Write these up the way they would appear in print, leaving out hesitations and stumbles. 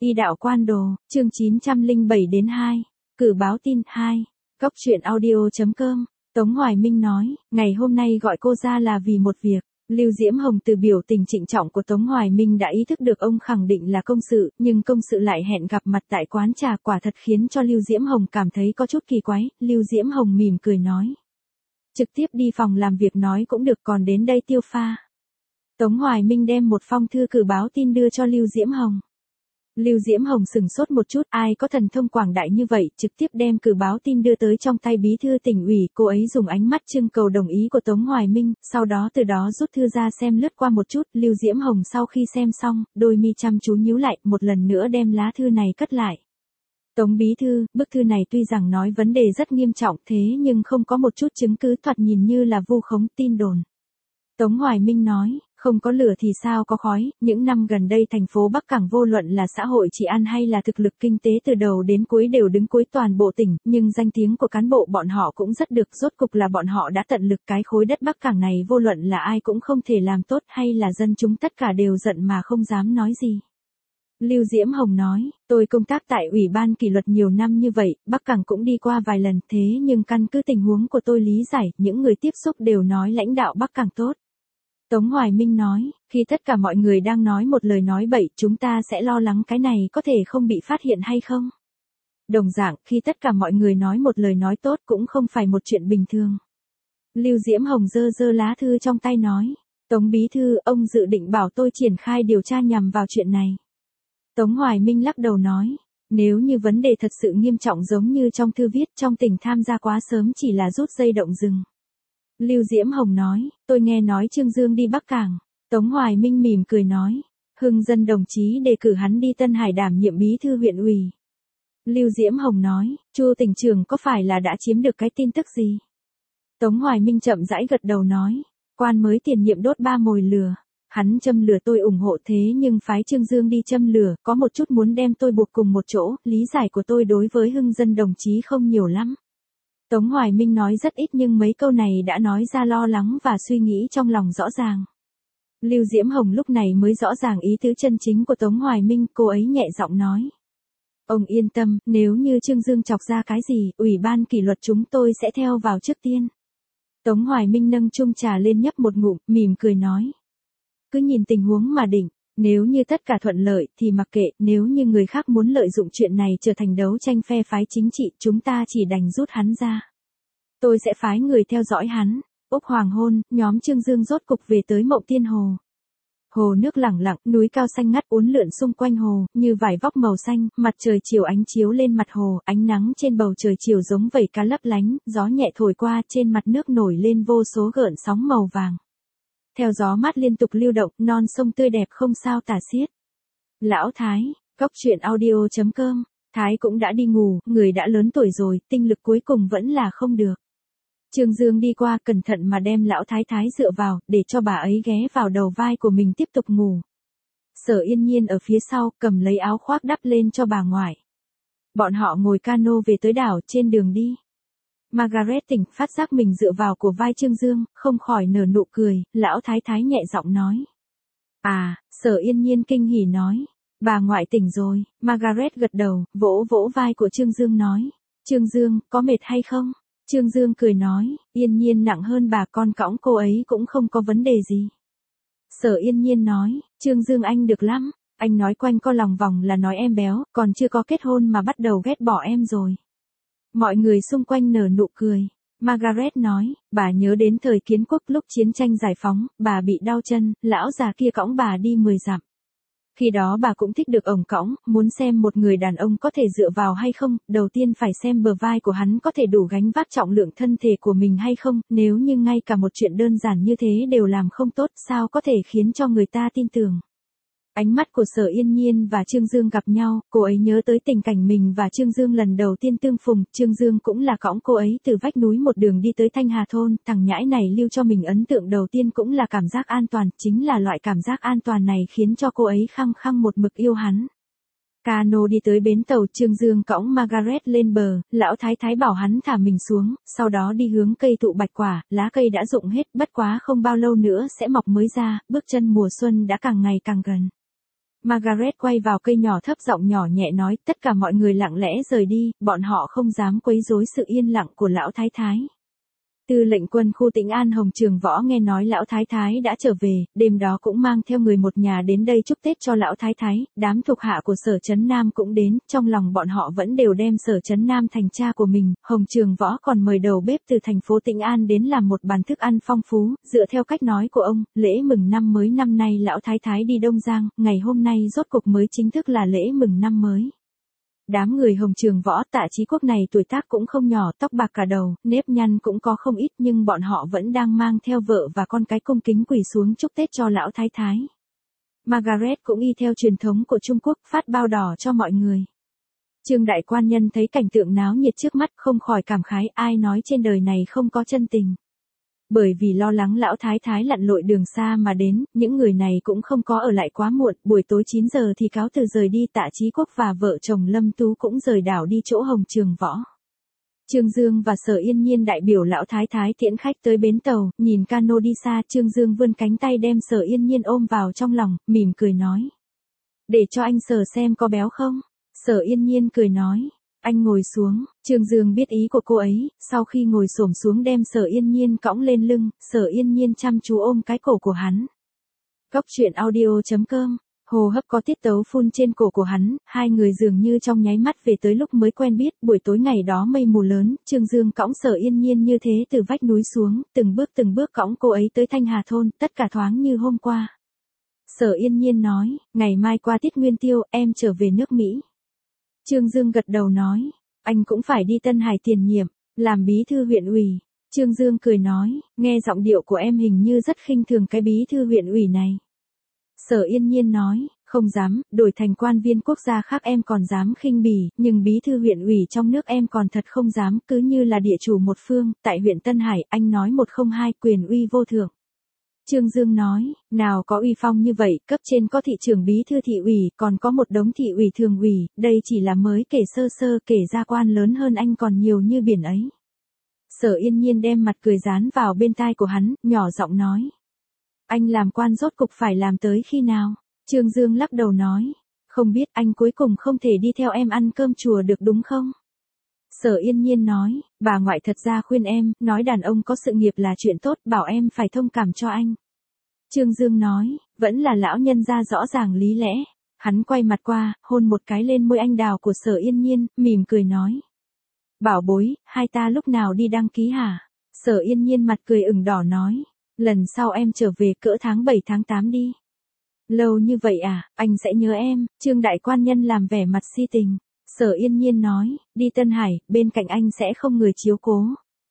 Y đạo quan đồ, chương 907-2. Cử báo tin 2. Cóc truyện audio.com. Tống Hoài Minh nói, ngày hôm nay gọi cô ra là vì một việc. Lưu Diễm Hồng từ biểu tình trịnh trọng của Tống Hoài Minh đã ý thức được ông khẳng định là công sự, nhưng công sự lại hẹn gặp mặt tại quán trà, quả thật khiến cho Lưu Diễm Hồng cảm thấy có chút kỳ quái. Lưu Diễm Hồng mỉm cười nói, trực tiếp đi phòng làm việc nói cũng được, còn đến đây tiêu pha. Tống Hoài Minh đem một phong thư cử báo tin đưa cho Lưu Diễm Hồng. Lưu Diễm Hồng sửng sốt một chút, ai có thần thông quảng đại như vậy, trực tiếp đem cử báo tin đưa tới trong tay bí thư tỉnh ủy. Cô ấy dùng ánh mắt trưng cầu đồng ý của Tống Hoài Minh, sau đó từ đó rút thư ra xem lướt qua một chút. Lưu Diễm Hồng sau khi xem xong, đôi mi chăm chú nhíu lại, một lần nữa đem lá thư này cất lại. Tống bí thư, bức thư này tuy rằng nói vấn đề rất nghiêm trọng thế nhưng không có một chút chứng cứ, thoạt nhìn như là vu khống tin đồn. Tống Hoài Minh nói, không có lửa thì sao có khói, những năm gần đây thành phố Bắc Cảng vô luận là xã hội trị an hay là thực lực kinh tế từ đầu đến cuối đều đứng cuối toàn bộ tỉnh, nhưng danh tiếng của cán bộ bọn họ cũng rất được, rốt cục là bọn họ đã tận lực, cái khối đất Bắc Cảng này vô luận là ai cũng không thể làm tốt, hay là dân chúng tất cả đều giận mà không dám nói gì. Lưu Diễm Hồng nói, tôi công tác tại Ủy ban kỷ luật nhiều năm như vậy, Bắc Cảng cũng đi qua vài lần, thế nhưng căn cứ tình huống của tôi lý giải, những người tiếp xúc đều nói lãnh đạo Bắc Cảng tốt. Tống Hoài Minh nói, khi tất cả mọi người đang nói một lời nói bậy, chúng ta sẽ lo lắng cái này có thể không bị phát hiện hay không? Đồng dạng, khi tất cả mọi người nói một lời nói tốt cũng không phải một chuyện bình thường. Lưu Diễm Hồng giơ lá thư trong tay nói, Tống bí thư, ông dự định bảo tôi triển khai điều tra nhằm vào chuyện này. Tống Hoài Minh lắc đầu nói, nếu như vấn đề thật sự nghiêm trọng giống như trong thư viết, trong tỉnh tham gia quá sớm chỉ là rút dây động rừng. Lưu Diễm Hồng nói, tôi nghe nói Trương Dương đi Bắc Cảng. Tống Hoài Minh mỉm cười nói, Hưng Dân đồng chí đề cử hắn đi Tân Hải đảm nhiệm bí thư huyện ủy. Lưu Diễm Hồng nói, Chu tỉnh trưởng có phải là đã chiếm được cái tin tức gì? Tống Hoài Minh chậm rãi gật đầu nói, quan mới tiền nhiệm đốt 3 mồi lửa. Hắn châm lửa tôi ủng hộ, thế nhưng phái Trương Dương đi châm lửa, có một chút muốn đem tôi buộc cùng một chỗ, lý giải của tôi đối với Hưng Dân đồng chí không nhiều lắm. Tống Hoài Minh nói rất ít nhưng mấy câu này đã nói ra lo lắng và suy nghĩ trong lòng rõ ràng. Lưu Diễm Hồng lúc này mới rõ ràng ý tứ chân chính của Tống Hoài Minh, cô ấy nhẹ giọng nói. Ông yên tâm, nếu như Trương Dương chọc ra cái gì, Ủy ban kỷ luật chúng tôi sẽ theo vào trước tiên. Tống Hoài Minh nâng chung trà lên nhấp một ngụm, mỉm cười nói. Cứ nhìn tình huống mà định, nếu như tất cả thuận lợi thì mặc kệ, nếu như người khác muốn lợi dụng chuyện này trở thành đấu tranh phe phái chính trị, chúng ta chỉ đành rút hắn ra. Tôi sẽ phái người theo dõi hắn. Úc hoàng hôn, nhóm Trương Dương rốt cục về tới Mộng Tiên Hồ. Hồ nước lẳng lặng, núi cao xanh ngắt uốn lượn xung quanh hồ, như vải vóc màu xanh, mặt trời chiều ánh chiếu lên mặt hồ, ánh nắng trên bầu trời chiều giống vẩy cá lấp lánh, gió nhẹ thổi qua, trên mặt nước nổi lên vô số gợn sóng màu vàng. Theo gió mát liên tục lưu động, non sông tươi đẹp không sao tả xiết. Lão Thái, Cóc truyện audio.com. Thái cũng đã đi ngủ, người đã lớn tuổi rồi, tinh lực cuối cùng vẫn là không được. Trương Dương đi qua cẩn thận mà đem lão Thái dựa vào, để cho bà ấy ghé vào đầu vai của mình tiếp tục ngủ. Sở Yên Nhiên ở phía sau, cầm lấy áo khoác đắp lên cho bà ngoại. Bọn họ ngồi cano về tới đảo, trên đường đi. Margaret tỉnh, phát giác mình dựa vào của vai Trương Dương, không khỏi nở nụ cười, lão Thái nhẹ giọng nói. À, Sở Yên Nhiên kinh hỉ nói. Bà ngoại tỉnh rồi, Margaret gật đầu, vỗ vỗ vai của Trương Dương nói. Trương Dương, có mệt hay không? Trương Dương cười nói, Yên Nhiên nặng hơn bà, con cõng cô ấy cũng không có vấn đề gì. Sở Yên Nhiên nói, Trương Dương anh được lắm, anh nói quanh co lòng vòng là nói em béo, còn chưa có kết hôn mà bắt đầu ghét bỏ em rồi. Mọi người xung quanh nở nụ cười. Margaret nói, bà nhớ đến thời Kiến Quốc lúc chiến tranh giải phóng, bà bị đau chân, lão già kia cõng bà đi 10 dặm. Khi đó bà cũng thích được ổng cõng, muốn xem một người đàn ông có thể dựa vào hay không, đầu tiên phải xem bờ vai của hắn có thể đủ gánh vác trọng lượng thân thể của mình hay không, nếu như ngay cả một chuyện đơn giản như thế đều làm không tốt, sao có thể khiến cho người ta tin tưởng. Ánh mắt của Sở Yên Nhiên và Trương Dương gặp nhau, cô ấy nhớ tới tình cảnh mình và Trương Dương lần đầu tiên tương phùng, Trương Dương cũng là cõng cô ấy từ vách núi một đường đi tới Thanh Hà thôn, thằng nhãi này lưu cho mình ấn tượng đầu tiên cũng là cảm giác an toàn, chính là loại cảm giác an toàn này khiến cho cô ấy khăng khăng một mực yêu hắn. Cano đi tới bến tàu, Trương Dương cõng Margaret lên bờ, lão Thái bảo hắn thả mình xuống, sau đó đi hướng cây thụ bạch quả, lá cây đã rụng hết, bất quá không bao lâu nữa sẽ mọc mới ra, bước chân mùa xuân đã càng ngày càng gần. Margaret quay vào cây nhỏ thấp giọng nhỏ nhẹ nói, tất cả mọi người lặng lẽ rời đi, bọn họ không dám quấy rối sự yên lặng của lão thái thái. Tư lệnh quân khu Tĩnh An Hồng Trường Võ nghe nói lão thái thái đã trở về, đêm đó cũng mang theo người một nhà đến đây chúc Tết cho lão thái thái, đám thuộc hạ của Sở Trấn Nam cũng đến, trong lòng bọn họ vẫn đều đem Sở Trấn Nam thành cha của mình, Hồng Trường Võ còn mời đầu bếp từ thành phố Tĩnh An đến làm một bàn thức ăn phong phú, dựa theo cách nói của ông, lễ mừng năm mới năm nay lão thái thái đi Đông Giang, ngày hôm nay rốt cục mới chính thức là lễ mừng năm mới. Đám người Hồng Trường Võ Tạ Chí Quốc này tuổi tác cũng không nhỏ, tóc bạc cả đầu, nếp nhăn cũng có không ít nhưng bọn họ vẫn đang mang theo vợ và con cái cung kính quỳ xuống chúc Tết cho lão thái thái. Margaret cũng y theo truyền thống của Trung Quốc phát bao đỏ cho mọi người. Trương đại quan nhân thấy cảnh tượng náo nhiệt trước mắt không khỏi cảm khái ai nói trên đời này không có chân tình. Bởi vì lo lắng lão thái thái lặn lội đường xa mà đến, những người này cũng không có ở lại quá muộn, buổi tối 9 giờ thì cáo từ rời đi. Tạ Chí Quốc và vợ chồng Lâm Tú cũng rời đảo đi chỗ Hồng Trường Võ. Trương Dương và Sở Yên Nhiên đại biểu lão thái thái tiễn khách tới bến tàu, nhìn cano đi xa, Trương Dương vươn cánh tay đem Sở Yên Nhiên ôm vào trong lòng, mỉm cười nói. Để cho anh Sở xem có béo không? Sở Yên Nhiên cười nói. Anh ngồi xuống, Trương Dương biết ý của cô ấy, sau khi ngồi xổm xuống đem Sở Yên Nhiên cõng lên lưng, Sở Yên Nhiên chăm chú ôm cái cổ của hắn. Cốc truyện audio.com, hô hấp có tiết tấu phun trên cổ của hắn, hai người dường như trong nháy mắt về tới lúc mới quen biết, buổi tối ngày đó mây mù lớn, Trương Dương cõng Sở Yên Nhiên như thế từ vách núi xuống, từng bước cõng cô ấy tới Thanh Hà Thôn, tất cả thoáng như hôm qua. Sở Yên Nhiên nói, ngày mai qua Tiết Nguyên Tiêu, em trở về nước Mỹ. Trương Dương gật đầu nói, anh cũng phải đi Tân Hải tiền nhiệm, làm bí thư huyện ủy. Trương Dương cười nói, nghe giọng điệu của em hình như rất khinh thường cái bí thư huyện ủy này. Sở Yên Nhiên nói, không dám, đổi thành quan viên quốc gia khác em còn dám khinh bỉ, nhưng bí thư huyện ủy trong nước em còn thật không dám, cứ như là địa chủ một phương, tại huyện Tân Hải, anh nói 102 quyền uy vô thượng. Trương Dương nói, nào có uy phong như vậy, cấp trên có thị trưởng bí thư thị ủy, còn có một đống thị ủy thường ủy, đây chỉ là mới kể sơ sơ, kể ra quan lớn hơn anh còn nhiều như biển ấy. Sở Yên Nhiên đem mặt cười dán vào bên tai của hắn, nhỏ giọng nói. Anh làm quan rốt cục phải làm tới khi nào? Trương Dương lắc đầu nói, không biết anh cuối cùng không thể đi theo em ăn cơm chùa được đúng không? Sở Yên Nhiên nói, bà ngoại thật ra khuyên em, nói đàn ông có sự nghiệp là chuyện tốt, bảo em phải thông cảm cho anh. Trương Dương nói, vẫn là lão nhân ra rõ ràng lý lẽ. Hắn quay mặt qua, hôn một cái lên môi anh đào của Sở Yên Nhiên, mỉm cười nói. Bảo bối, hai ta lúc nào đi đăng ký hả? Sở Yên Nhiên mặt cười ửng đỏ nói, lần sau em trở về cỡ tháng 7 tháng 8 đi. Lâu như vậy à, anh sẽ nhớ em. Trương đại quan nhân làm vẻ mặt si tình. Sở Yên Nhiên nói, đi Tân Hải, bên cạnh anh sẽ không người chiếu cố.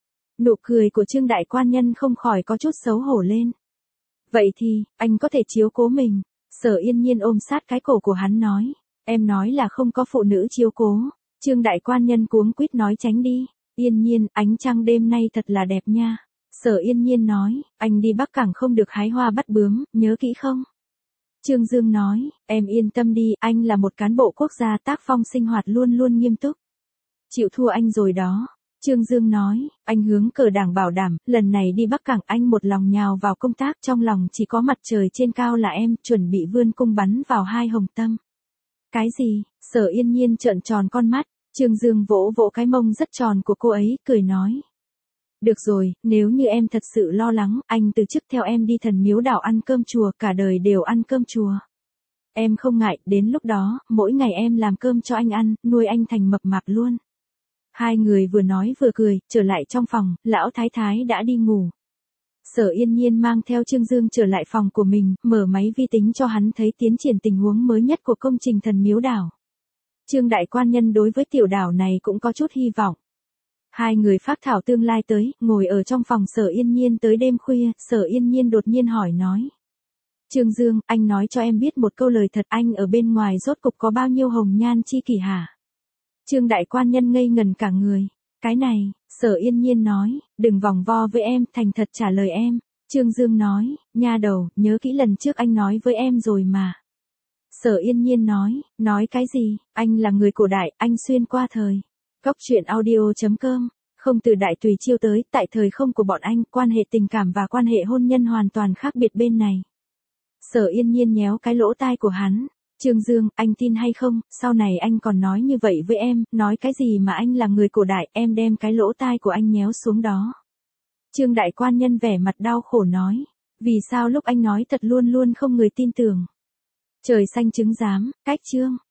Nụ cười của Trương đại quan nhân không khỏi có chút xấu hổ lên. Vậy thì, anh có thể chiếu cố mình. Sở Yên Nhiên ôm sát cái cổ của hắn nói, em nói là không có phụ nữ chiếu cố. Trương đại quan nhân cuống quýt nói tránh đi. Yên Nhiên, ánh trăng đêm nay thật là đẹp nha. Sở Yên Nhiên nói, anh đi Bắc Cảng không được hái hoa bắt bướm, nhớ kỹ không? Trương Dương nói, em yên tâm đi, anh là một cán bộ quốc gia tác phong sinh hoạt luôn luôn nghiêm túc. Chịu thua anh rồi đó. Trương Dương nói, anh hướng cờ đảng bảo đảm, lần này đi Bắc Cảng anh một lòng nhào vào công tác, trong lòng chỉ có mặt trời trên cao là em, chuẩn bị vươn cung bắn vào hai hồng tâm. Cái gì? Sở Yên Nhiên trợn tròn con mắt, Trương Dương vỗ vỗ cái mông rất tròn của cô ấy, cười nói. Được rồi, nếu như em thật sự lo lắng, anh từ chức theo em đi Thần Miếu đảo ăn cơm chùa, cả đời đều ăn cơm chùa. Em không ngại, đến lúc đó, mỗi ngày em làm cơm cho anh ăn, nuôi anh thành mập mạp luôn. Hai người vừa nói vừa cười, trở lại trong phòng, lão thái thái đã đi ngủ. Sở Yên Nhiên mang theo Trương Dương trở lại phòng của mình, mở máy vi tính cho hắn thấy tiến triển tình huống mới nhất của công trình Thần Miếu đảo. Trương đại quan nhân đối với tiểu đảo này cũng có chút hy vọng. Hai người phác thảo tương lai tới, ngồi ở trong phòng Sở Yên Nhiên tới đêm khuya, Sở Yên Nhiên đột nhiên hỏi nói. Trương Dương, anh nói cho em biết một câu lời thật, anh ở bên ngoài rốt cục có bao nhiêu hồng nhan chi kỷ hả? Trương đại quan nhân ngây ngần cả người. Cái này, Sở Yên Nhiên nói, đừng vòng vo với em, thành thật trả lời em. Trương Dương nói, nha đầu, nhớ kỹ lần trước anh nói với em rồi mà. Sở Yên Nhiên nói cái gì, anh là người cổ đại, anh xuyên qua thời. Cốc truyện audio.com, không từ đại tùy chiêu tới, tại thời không của bọn anh, quan hệ tình cảm và quan hệ hôn nhân hoàn toàn khác biệt bên này. Sở Yên Nhiên nhéo cái lỗ tai của hắn. Trương Dương, anh tin hay không, sau này anh còn nói như vậy với em, nói cái gì mà anh là người cổ đại, em đem cái lỗ tai của anh nhéo xuống đó. Trương đại quan nhân vẻ mặt đau khổ nói, vì sao lúc anh nói thật luôn luôn không người tin tưởng. Trời xanh chứng giám, cách Trương.